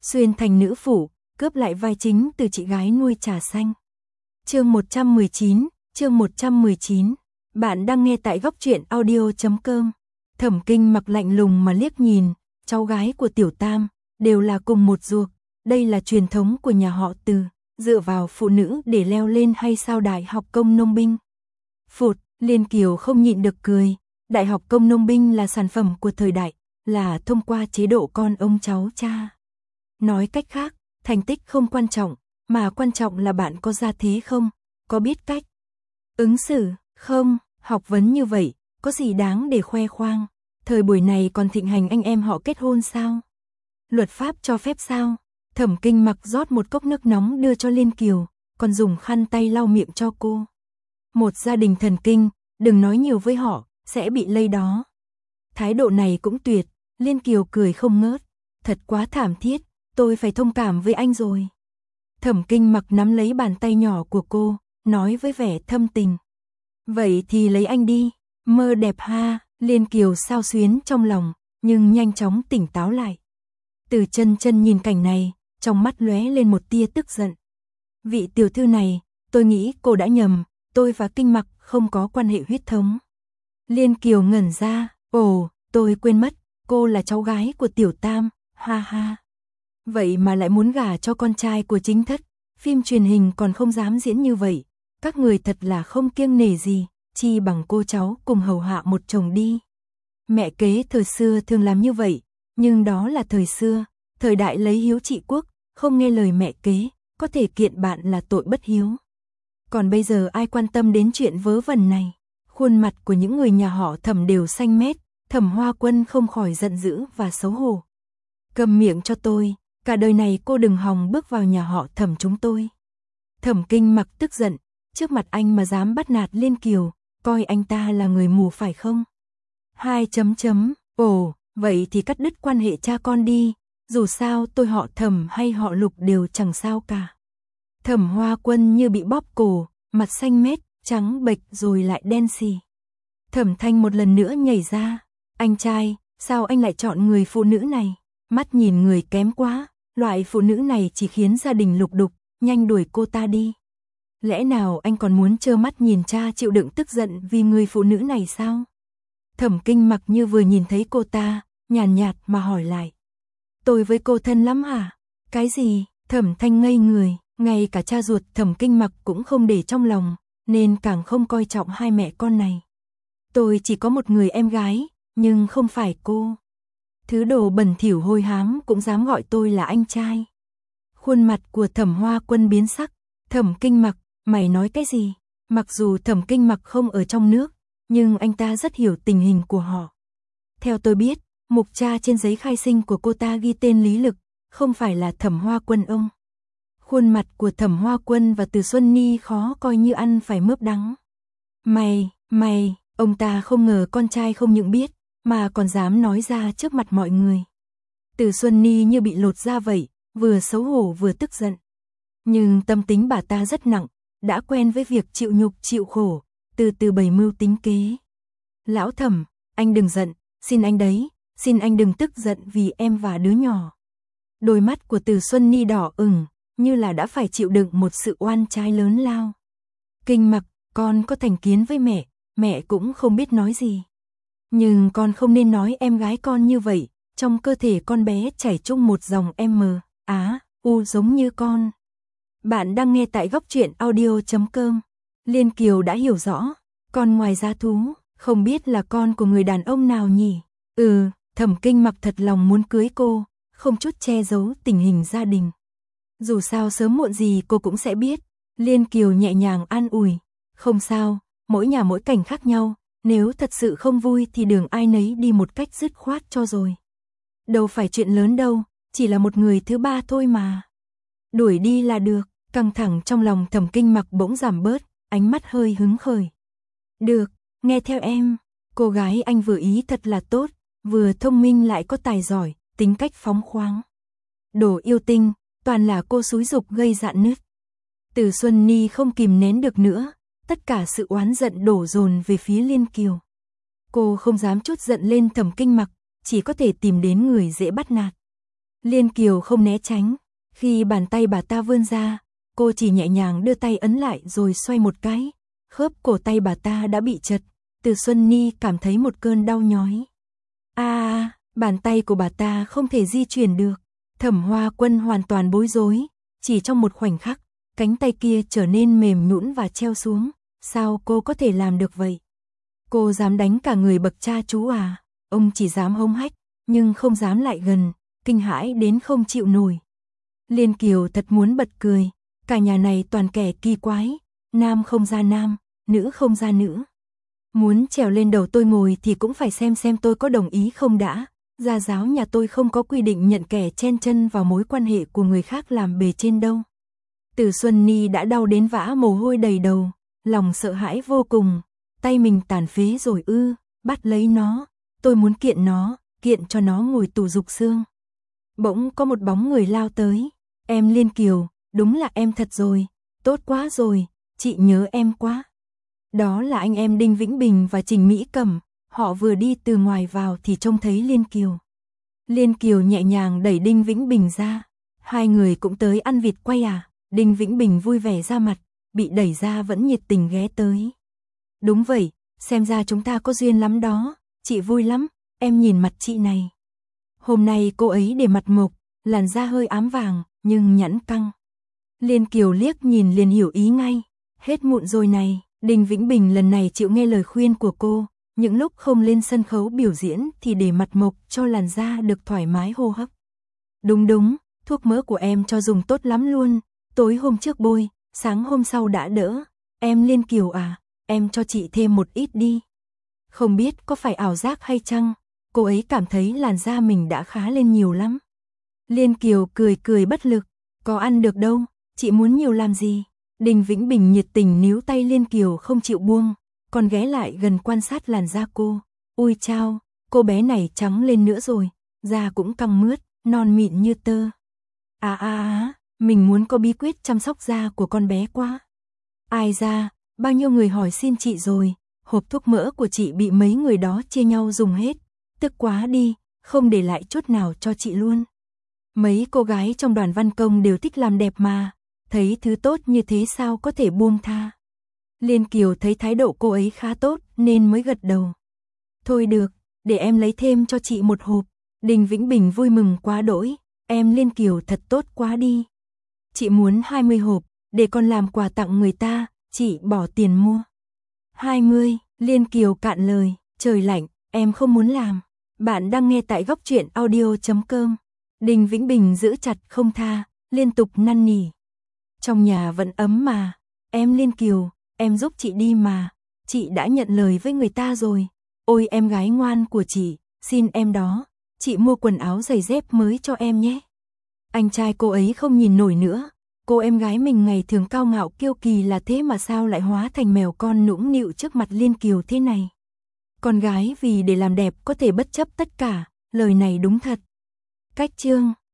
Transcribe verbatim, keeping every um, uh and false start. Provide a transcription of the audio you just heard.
xuyên thành nữ phủ, cướp lại vai chính từ chị gái nuôi trà xanh. Chương một trăm mười chín, chương một trăm mười chín. Bạn đang nghe tại góc truyện audio chấm com. Thẩm Kinh Mặc lạnh lùng mà liếc nhìn, cháu gái của Tiểu Tam, đều là cùng một ruột, đây là truyền thống của nhà họ Từ, dựa vào phụ nữ để leo lên hay sao Đại học Công Nông binh. Phụt, Liên Kiều không nhịn được cười, Đại học Công Nông binh là sản phẩm của thời đại, là thông qua chế độ con ông cháu cha. Nói cách khác, thành tích không quan trọng, mà quan trọng là bạn có gia thế không, có biết cách ứng xử, không, học vấn như vậy, có gì đáng để khoe khoang, thời buổi này còn thịnh hành anh em họ kết hôn sao? Luật pháp cho phép sao? Thẩm Kinh Mặc rót một cốc nước nóng đưa cho Liên Kiều, còn dùng khăn tay lau miệng cho cô. Một gia đình thần kinh, đừng nói nhiều với họ, sẽ bị lây đó. Thái độ này cũng tuyệt, Liên Kiều cười không ngớt, thật quá thảm thiết, tôi phải thông cảm với anh rồi. Thẩm Kinh Mặc nắm lấy bàn tay nhỏ của cô, nói với vẻ thâm tình. Vậy thì lấy anh đi, mơ đẹp ha. Liên Kiều xao xuyến trong lòng, nhưng nhanh chóng tỉnh táo lại. Từ Chân Chân nhìn cảnh này, trong mắt lóe lên một tia tức giận. Vị tiểu thư này, tôi nghĩ cô đã nhầm, tôi và Kinh Mặc không có quan hệ huyết thống. Liên Kiều ngẩn ra, ồ, tôi quên mất, cô là cháu gái của Tiểu Tam, ha ha. Vậy mà lại muốn gả cho con trai của chính thất, phim truyền hình còn không dám diễn như vậy, các người thật là không kiêng nể gì, chi bằng cô cháu cùng hầu hạ một chồng đi. Mẹ kế thời xưa thường làm như vậy, nhưng đó là thời xưa, thời đại lấy hiếu trị quốc, không nghe lời mẹ kế, có thể kiện bạn là tội bất hiếu. Còn bây giờ ai quan tâm đến chuyện vớ vẩn này, khuôn mặt của những người nhà họ Thẩm đều xanh mét, Thẩm Hoa Quân không khỏi giận dữ và xấu hổ. Cầm miệng cho tôi, cả đời này cô đừng hòng bước vào nhà họ Thẩm chúng tôi. Thẩm Kinh Mặc tức giận, trước mặt anh mà dám bắt nạt Liên Kiều, coi anh ta là người mù phải không? Hai chấm chấm, ồ, vậy thì cắt đứt quan hệ cha con đi, dù sao tôi họ Thẩm hay họ Lục đều chẳng sao cả. Thẩm Hoa Quân như bị bóp cổ, mặt xanh mét, trắng bệch rồi lại đen xì. Thẩm Thanh một lần nữa nhảy ra, anh trai, sao anh lại chọn người phụ nữ này? Mắt nhìn người kém quá, loại phụ nữ này chỉ khiến gia đình lục đục, nhanh đuổi cô ta đi. Lẽ nào anh còn muốn trơ mắt nhìn cha chịu đựng tức giận vì người phụ nữ này sao? Thẩm Kinh Mặc như vừa nhìn thấy cô ta, nhàn nhạt mà hỏi lại. Tôi với cô thân lắm hả? Cái gì? Thẩm Thanh ngây người, ngay cả cha ruột Thẩm Kinh Mặc cũng không để trong lòng, nên càng không coi trọng hai mẹ con này. Tôi chỉ có một người em gái, nhưng không phải cô. Thứ đồ bẩn thỉu hôi hám cũng dám gọi tôi là anh trai. Khuôn mặt của Thẩm Hoa Quân biến sắc, Thẩm Kinh Mặc, mày nói cái gì? Mặc dù Thẩm Kinh Mặc không ở trong nước, nhưng anh ta rất hiểu tình hình của họ. Theo tôi biết, mục cha trên giấy khai sinh của cô ta ghi tên Lý Lực, không phải là Thẩm Hoa Quân ông. Khuôn mặt của Thẩm Hoa Quân và Từ Xuân Ni khó coi như ăn phải mướp đắng. Mày, mày, ông ta không ngờ con trai không những biết, mà còn dám nói ra trước mặt mọi người. Từ Xuân Ni như bị lột da vậy, vừa xấu hổ vừa tức giận. Nhưng tâm tính bà ta rất nặng, đã quen với việc chịu nhục chịu khổ, từ từ bày mưu tính kế. Lão Thẩm, anh đừng giận, xin anh đấy, xin anh đừng tức giận vì em và đứa nhỏ. Đôi mắt của Từ Xuân Ni đỏ ửng, như là đã phải chịu đựng một sự oan trái lớn lao. Kinh Mặc, con có thành kiến với mẹ, mẹ cũng không biết nói gì. Nhưng con không nên nói em gái con như vậy, trong cơ thể con bé chảy chung một dòng M, Á, U giống như con. Bạn đang nghe tại góc truyện audio chấm com. Liên Kiều đã hiểu rõ, con ngoài giá thú, không biết là con của người đàn ông nào nhỉ? Ừ, Thẩm Kinh Mặc thật lòng muốn cưới cô, không chút che giấu tình hình gia đình. Dù sao sớm muộn gì cô cũng sẽ biết. Liên Kiều nhẹ nhàng an ủi, không sao, mỗi nhà mỗi cảnh khác nhau, nếu thật sự không vui thì đường ai nấy đi một cách dứt khoát cho rồi. Đâu phải chuyện lớn đâu, chỉ là một người thứ ba thôi mà. Đuổi đi là được. Căng thẳng trong lòng Thẩm Kinh Mặc bỗng giảm bớt, ánh mắt hơi hứng khởi. Được, nghe theo em, cô gái anh vừa ý thật là tốt, vừa thông minh lại có tài giỏi, tính cách phóng khoáng. Đồ yêu tinh, toàn là cô xúi giục gây rạn nứt. Từ Xuân Ni không kìm nén được nữa, tất cả sự oán giận đổ dồn về phía Liên Kiều. Cô không dám chút giận lên Thẩm Kinh Mặc, chỉ có thể tìm đến người dễ bắt nạt. Liên Kiều không né tránh, khi bàn tay bà ta vươn ra, cô chỉ nhẹ nhàng đưa tay ấn lại rồi xoay một cái, khớp cổ tay bà ta đã bị chật, Từ Xuân Ni cảm thấy một cơn đau nhói. A, à, bàn tay của bà ta không thể di chuyển được. Thẩm Hoa Quân hoàn toàn bối rối, chỉ trong một khoảnh khắc, cánh tay kia trở nên mềm nhũn và treo xuống, sao cô có thể làm được vậy? Cô dám đánh cả người bậc cha chú à? Ông chỉ dám hống hách, nhưng không dám lại gần, kinh hãi đến không chịu nổi. Liên Kiều thật muốn bật cười, cả nhà này toàn kẻ kỳ quái, nam không ra nam, nữ không ra nữ. Muốn trèo lên đầu tôi ngồi thì cũng phải xem xem tôi có đồng ý không đã. Gia giáo nhà tôi không có quy định nhận kẻ chen chân vào mối quan hệ của người khác làm bề trên đâu. Từ Xuân Ni đã đau đến vã mồ hôi đầy đầu, lòng sợ hãi vô cùng, tay mình tàn phế rồi ư, bắt lấy nó, tôi muốn kiện nó, kiện cho nó ngồi tù dục xương. Bỗng có một bóng người lao tới, em Liên Kiều, đúng là em thật rồi, tốt quá rồi, chị nhớ em quá. Đó là anh em Đinh Vĩnh Bình và Trình Mỹ Cẩm, họ vừa đi từ ngoài vào thì trông thấy Liên Kiều. Liên Kiều nhẹ nhàng đẩy Đinh Vĩnh Bình ra, hai người cũng tới ăn vịt quay à, Đinh Vĩnh Bình vui vẻ ra mặt, bị đẩy ra vẫn nhiệt tình ghé tới. Đúng vậy, xem ra chúng ta có duyên lắm đó, chị vui lắm, em nhìn mặt chị này. Hôm nay cô ấy để mặt mộc, làn da hơi ám vàng, nhưng nhẵn căng. Liên Kiều liếc nhìn liền hiểu ý ngay, hết mụn rồi này. Đinh Vĩnh Bình lần này chịu nghe lời khuyên của cô, những lúc không lên sân khấu biểu diễn thì để mặt mộc cho làn da được thoải mái hô hấp. Đúng đúng, thuốc mỡ của em cho dùng tốt lắm luôn, tối hôm trước bôi, sáng hôm sau đã đỡ. Em Liên Kiều à, em cho chị thêm một ít đi. Không biết có phải ảo giác hay chăng, cô ấy cảm thấy làn da mình đã khá lên nhiều lắm. Liên Kiều cười cười bất lực, có ăn được đâu, chị muốn nhiều làm gì. Đinh Vĩnh Bình nhiệt tình níu tay Liên Kiều không chịu buông, còn ghé lại gần quan sát làn da cô. Ui chao, cô bé này trắng lên nữa rồi, da cũng căng mướt, non mịn như tơ. À à à, mình muốn có bí quyết chăm sóc da của con bé quá. Ai ra, bao nhiêu người hỏi xin chị rồi, hộp thuốc mỡ của chị bị mấy người đó chia nhau dùng hết, tức quá đi, không để lại chút nào cho chị luôn. Mấy cô gái trong đoàn văn công đều thích làm đẹp mà. Thấy thứ tốt như thế sao có thể buông tha. Liên Kiều thấy thái độ cô ấy khá tốt nên mới gật đầu. Thôi được, để em lấy thêm cho chị một hộp. Đinh Vĩnh Bình vui mừng quá đỗi, em Liên Kiều thật tốt quá đi. Chị muốn hai mươi hộp, để con làm quà tặng người ta, chị bỏ tiền mua. hai mươi, Liên Kiều cạn lời, trời lạnh, em không muốn làm. Bạn đang nghe tại góc truyện audio chấm com. Đinh Vĩnh Bình giữ chặt không tha, liên tục năn nỉ. Trong nhà vẫn ấm mà, em Liên Kiều, em giúp chị đi mà, chị đã nhận lời với người ta rồi. Ôi em gái ngoan của chị, xin em đó, chị mua quần áo giày dép mới cho em nhé. Anh trai cô ấy không nhìn nổi nữa, cô em gái mình ngày thường cao ngạo kiêu kỳ là thế mà sao lại hóa thành mèo con nũng nịu trước mặt Liên Kiều thế này. Con gái vì để làm đẹp có thể bất chấp tất cả, lời này đúng thật. Cách chương